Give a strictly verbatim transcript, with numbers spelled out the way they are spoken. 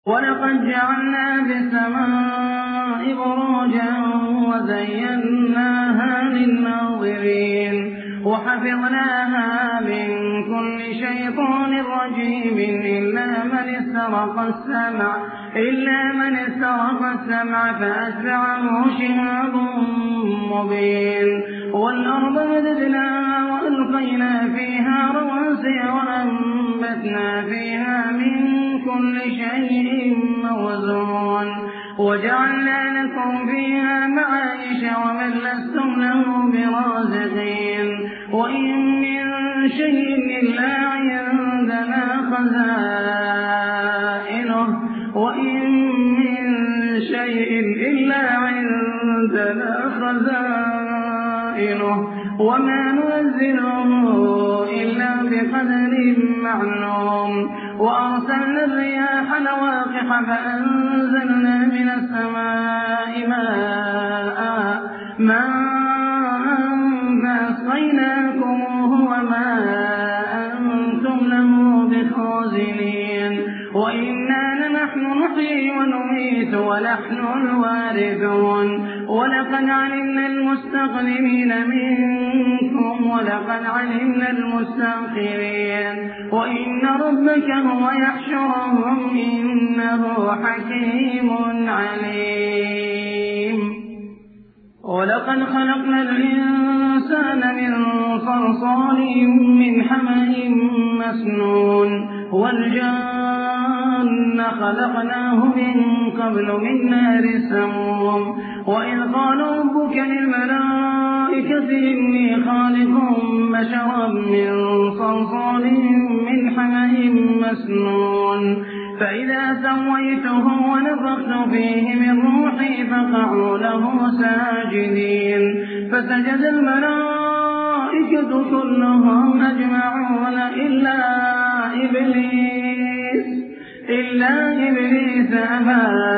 ولقد جعلنا في السماء بروجا وزيناها للناظرين وحفظناها من كل شيطان رجيم إلا من استرق السمع إلا من استرق السمع فأتبعه شهاب مبين والأرض مددناها وألقينا فيها رواسي وأنبتنا فيها من كل شيء موزون وجعلنا لكم فيها معايش ومن لستم له برازقين وإن من شيء إلا عندنا خزائنه وإن من شيء إلا عندنا خزائنه وما ننزله إلا بقدر معلوم وأرسلنا الرياح لواقح فأنزلنا من السماء ماء ماء فأسقيناكموه وما أنتم له بخازنين وإنا لنحن نحيي ونميت ونحن الوارثون ولقد علمنا المستقدمين منكم ولقد علمنا المستأخرين وإن ربك هو يحشرهم إنه حكيم عليم ولقد خلقنا الإنسان من صلصال من حمأ مسنون والجان خلقناه من قبل من نار السموم وإذ قال ربك للملائكة إني خالق بشرا من صلصال من حمأ مسنون فإذا سويته ونفخت فيه من روحي فقعوا له ساجدين فسجد الملائكة كلهم أجمعون إلا إبليس إلا إبليس أبى